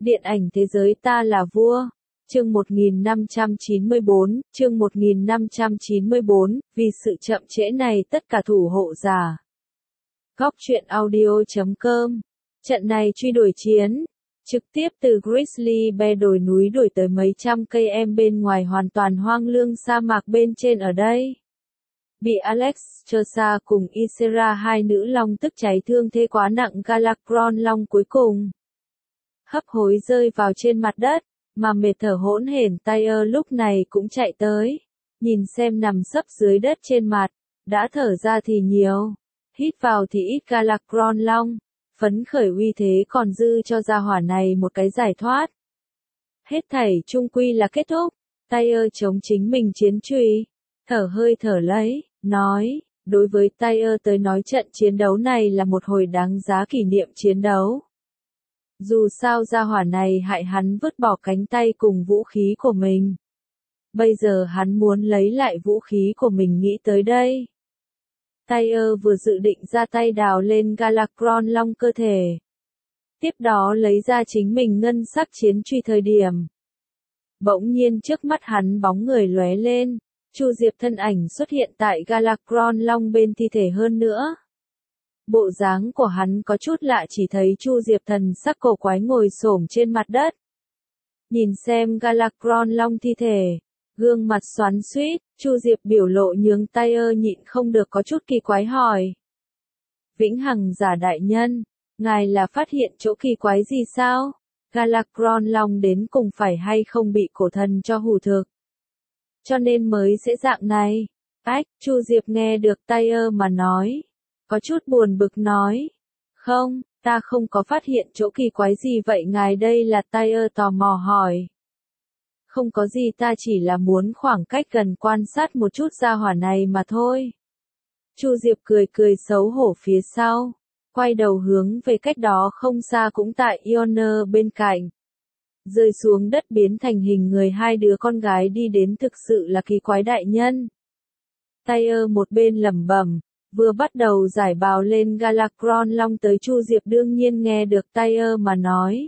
Điện ảnh thế giới ta là vua. Chương 1594, vì sự chậm trễ này tất cả thủ hộ giả. Góc truyện audio.com. Trận này truy đuổi chiến, trực tiếp từ Grizzly Bear đồi núi đuổi tới mấy trăm cây em bên ngoài hoàn toàn hoang lương sa mạc bên trên ở đây. Bị Alex Chursa cùng Ysera hai nữ long tức cháy thương thế quá nặng, Galakrond long cuối cùng hấp hối rơi vào trên mặt đất, mà mệt thở hỗn hển. Tyr lúc này cũng chạy tới, nhìn xem nằm sấp dưới đất trên mặt, đã thở ra thì nhiều, hít vào thì ít. Galakrond long phấn khởi uy thế còn dư cho gia hỏa này một cái giải thoát. Hết thảy chung quy là kết thúc. Tyr chống chính mình chiến chùy, thở hơi thở lấy, nói, đối với Tyr tới nói trận chiến đấu này là một hồi đáng giá kỷ niệm chiến đấu. Dù sao gia hỏa này hại hắn vứt bỏ cánh tay cùng vũ khí của mình. Bây giờ hắn muốn lấy lại vũ khí của mình. Nghĩ tới đây, Tyr vừa dự định ra tay đào lên Galakrond long cơ thể, tiếp đó lấy ra chính mình ngân sắc chiến truy thời điểm, bỗng nhiên trước mắt hắn bóng người lóe lên, Chu Diệp thân ảnh xuất hiện tại Galakrond long bên thi thể. Hơn nữa, bộ dáng của hắn có chút lạ, chỉ thấy Chu Diệp thần sắc cổ quái ngồi xổm trên mặt đất, nhìn xem Galakrond long thi thể, gương mặt xoắn xuýt. Chu Diệp biểu lộ nhướng. Tyr nhịn không được có chút kỳ quái hỏi, Vĩnh Hằng giả đại nhân, ngài là phát hiện chỗ kỳ quái gì sao? Galakrond long đến cùng phải hay không bị cổ thần cho hủ thực, cho nên mới sẽ dạng này? Ách, Chu Diệp nghe được Tyr mà nói, có chút buồn bực nói, không, ta không có phát hiện chỗ kỳ quái gì. Vậy ngài đây là? Tyr tò mò hỏi. Không có gì, ta chỉ là muốn khoảng cách gần quan sát một chút gia hỏa này mà thôi. Chu Diệp cười cười xấu hổ phía sau, quay đầu hướng về cách đó không xa cũng tại Ioner bên cạnh. Rơi xuống đất biến thành hình người hai đứa con gái đi đến, thực sự là kỳ quái đại nhân. Tyr một bên lẩm bẩm, vừa bắt đầu giải bào lên Galakrond long tới. Chu Diệp đương nhiên nghe được Tyr mà nói,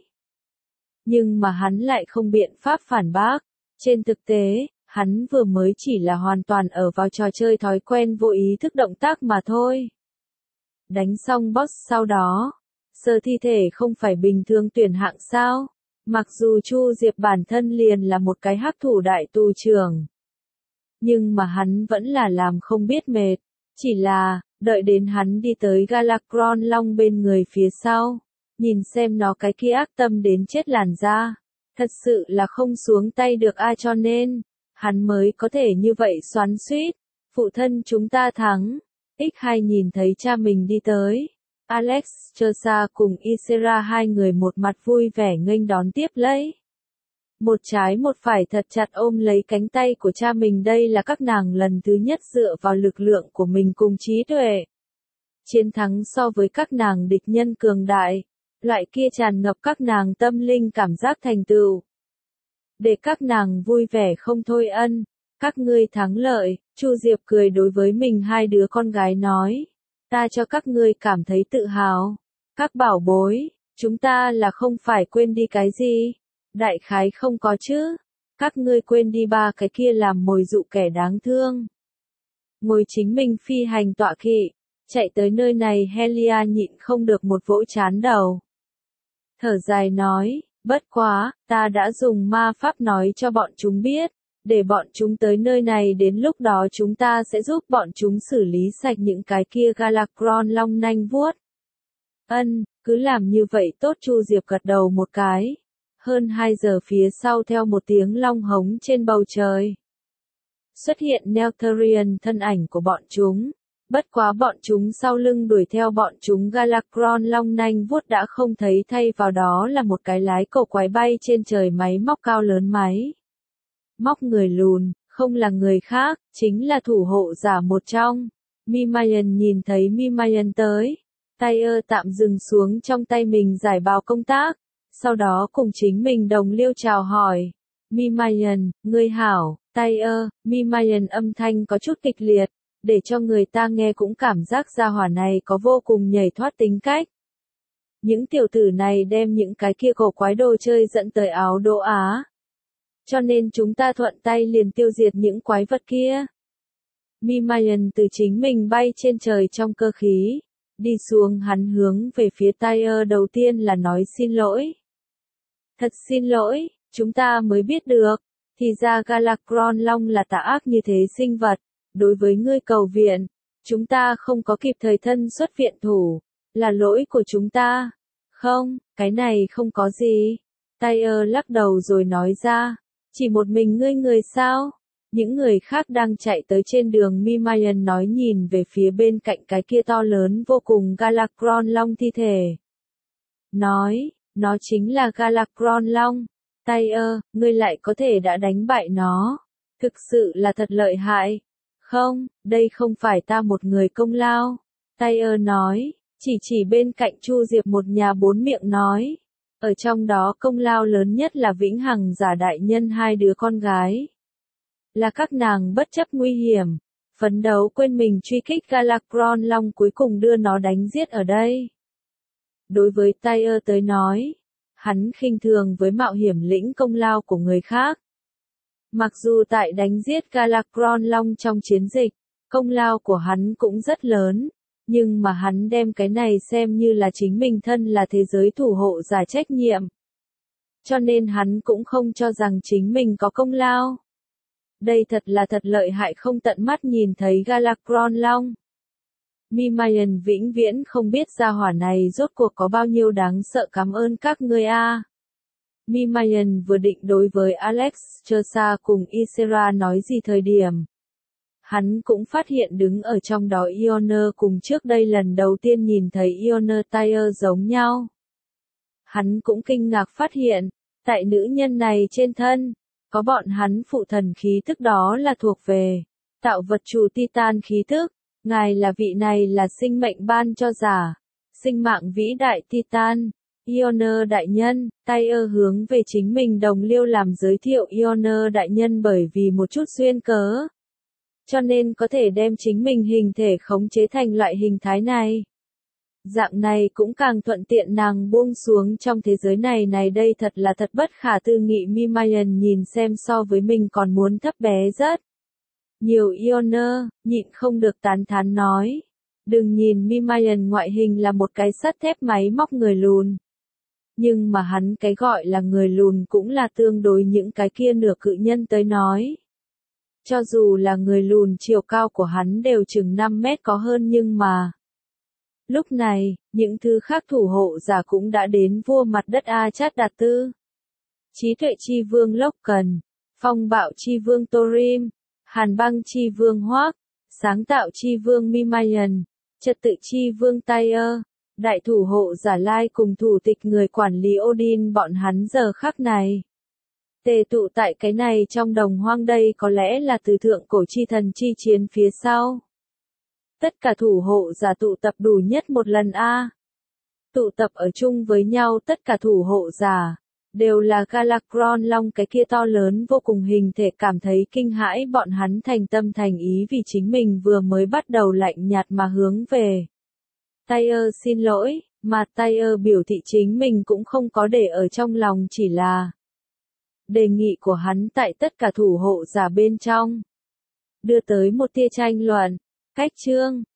nhưng mà hắn lại không biện pháp phản bác. Trên thực tế, hắn vừa mới chỉ là hoàn toàn ở vào trò chơi thói quen vô ý thức động tác mà thôi. Đánh xong boss sau đó, sờ thi thể không phải bình thường tuyển hạng sao? Mặc dù Chu Diệp bản thân liền là một cái hắc thủ đại tù trưởng, nhưng mà hắn vẫn là làm không biết mệt. Chỉ là, đợi đến hắn đi tới Galakrond long bên người phía sau, nhìn xem nó cái kia ác tâm đến chết làn da, thật sự là không xuống tay được ai, cho nên hắn mới có thể như vậy xoắn xuýt. Phụ thân chúng ta thắng. X2 nhìn thấy cha mình đi tới, Alex Chursa cùng Ysera hai người một mặt vui vẻ nghênh đón tiếp lấy. Một trái một phải thật chặt ôm lấy cánh tay của cha mình. Đây là các nàng lần thứ nhất dựa vào lực lượng của mình cùng trí tuệ chiến thắng so với các nàng địch nhân cường đại. Loại kia tràn ngập các nàng tâm linh cảm giác thành tựu, để các nàng vui vẻ không thôi. Các ngươi thắng lợi. Chu Diệp cười đối với mình hai đứa con gái nói, ta cho các ngươi cảm thấy tự hào. Các bảo bối, chúng ta là không phải quên đi cái gì? Đại khái không có chứ. Các ngươi quên đi ba cái kia làm mồi dụ kẻ đáng thương, ngồi chính mình phi hành tọa kỵ, chạy tới nơi này. Helia nhịn không được một vỗ chán đầu, thở dài nói, bất quá, ta đã dùng ma pháp nói cho bọn chúng biết, để bọn chúng tới nơi này, đến lúc đó chúng ta sẽ giúp bọn chúng xử lý sạch những cái kia Galakrond long nanh vuốt. Cứ làm như vậy tốt. Chu Diệp gật đầu một cái. Hơn 2 giờ phía sau, theo một tiếng long hống trên bầu trời, xuất hiện Neltharion thân ảnh của bọn chúng. Bất quá bọn chúng sau lưng đuổi theo bọn chúng Galakrond long nanh vuốt đã không thấy, thay vào đó là một cái lái cổ quái bay trên trời, máy móc cao lớn. Máy móc người lùn, không là người khác, chính là thủ hộ giả một trong. Mimaian nhìn thấy Mimaian tới, Tyr tạm dừng xuống trong tay mình giải bào công tác, sau đó cùng chính mình đồng liêu chào hỏi. Mimaian, ngươi hảo. Tyr. Mimaian âm thanh có chút kịch liệt, để cho người ta nghe cũng cảm giác gia hỏa này có vô cùng nhảy thoát tính cách. Những tiểu tử này đem những cái kia cổ quái đồ chơi dẫn tới Áo Đô Á. Cho nên chúng ta thuận tay liền tiêu diệt những quái vật kia. Mimaian từ chính mình bay trên trời trong cơ khí. Đi xuống hắn hướng về phía Tyre đầu tiên là nói xin lỗi. Thật xin lỗi, chúng ta mới biết được. Thì ra Galakron Long là tà ác như thế sinh vật. Đối với ngươi cầu viện, chúng ta không có kịp thời thân xuất viện thủ. Là lỗi của chúng ta. Không, cái này không có gì. Tyre lắc đầu rồi nói ra. Chỉ một mình ngươi người sao? Những người khác đang chạy tới trên đường. Mimaian nói nhìn về phía bên cạnh cái kia to lớn vô cùng Galakron Long thi thể. Nói, nó chính là Galakron Long. Tyre, ngươi lại có thể đã đánh bại nó. Thực sự là thật lợi hại. Không, đây không phải ta một người công lao. Tyre nói, chỉ bên cạnh Chu Diệp một nhà bốn miệng nói. Ở trong đó công lao lớn nhất là Vĩnh Hằng Giả đại nhân hai đứa con gái. Là các nàng bất chấp nguy hiểm, phấn đấu quên mình truy kích Galakron Long cuối cùng đưa nó đánh giết ở đây. Đối với Tyre tới nói, hắn khinh thường với mạo hiểm lĩnh công lao của người khác. Mặc dù tại đánh giết Galakron Long trong chiến dịch, công lao của hắn cũng rất lớn, nhưng mà hắn đem cái này xem như là chính mình thân là thế giới thủ hộ giả trách nhiệm. Cho nên hắn cũng không cho rằng chính mình có công lao. Đây thật là thật lợi hại không tận mắt nhìn thấy Galakron Long. Mimaian vĩnh viễn không biết gia hỏa này rốt cuộc có bao nhiêu đáng sợ cảm ơn các ngươi a. Mimaian vừa định đối với Alex Chersa cùng Isera nói gì thời điểm. Hắn cũng phát hiện đứng ở trong đó Ioner cùng trước đây lần đầu tiên nhìn thấy Ioner Tyre giống nhau. Hắn cũng kinh ngạc phát hiện, tại nữ nhân này trên thân, có bọn hắn phụ thần khí tức đó là thuộc về tạo vật chủ Titan khí tức, ngài là vị này là sinh mệnh ban cho giả, sinh mạng vĩ đại Titan. Ioner đại nhân, Tyre hướng về chính mình đồng liêu làm giới thiệu Ioner đại nhân bởi vì một chút duyên cớ. Cho nên có thể đem chính mình hình thể khống chế thành loại hình thái này. Dạng này cũng càng thuận tiện nàng buông xuống trong thế giới này đây thật là thật bất khả tư nghị. Mimaian nhìn xem so với mình còn muốn thấp bé rất nhiều Ioner, nhịn không được tán thán nói. Đừng nhìn Mimaian ngoại hình là một cái sắt thép máy móc người lùn. Nhưng mà hắn cái gọi là người lùn cũng là tương đối những cái kia nửa cự nhân tới nói. Cho dù là người lùn chiều cao của hắn đều chừng 5 mét có hơn nhưng mà. Lúc này, những thứ khác thủ hộ giả cũng đã đến vua mặt đất A Chát Đạt Tư. Trí tuệ chi vương Lốc Cần, phong bạo chi vương Torim, hàn băng chi vương Hoác, sáng tạo chi vương Mimaian, trật tự chi vương Tyre, đại thủ hộ giả Lai cùng thủ tịch người quản lý Odin bọn hắn giờ khắc này. Tề tụ tại cái này trong đồng hoang đây có lẽ là từ thượng cổ chi thần chi chiến phía sau. Tất cả thủ hộ giả tụ tập đủ nhất một lần a. Tụ tập ở chung với nhau tất cả thủ hộ giả, đều là Galakron Long cái kia to lớn vô cùng hình thể cảm thấy kinh hãi bọn hắn thành tâm thành ý vì chính mình vừa mới bắt đầu lạnh nhạt mà hướng về. Tyre xin lỗi, mà Tyre biểu thị chính mình cũng không có để ở trong lòng chỉ là đề nghị của hắn tại tất cả thủ hộ giả bên trong. Đưa tới một tia tranh luận. Cách chương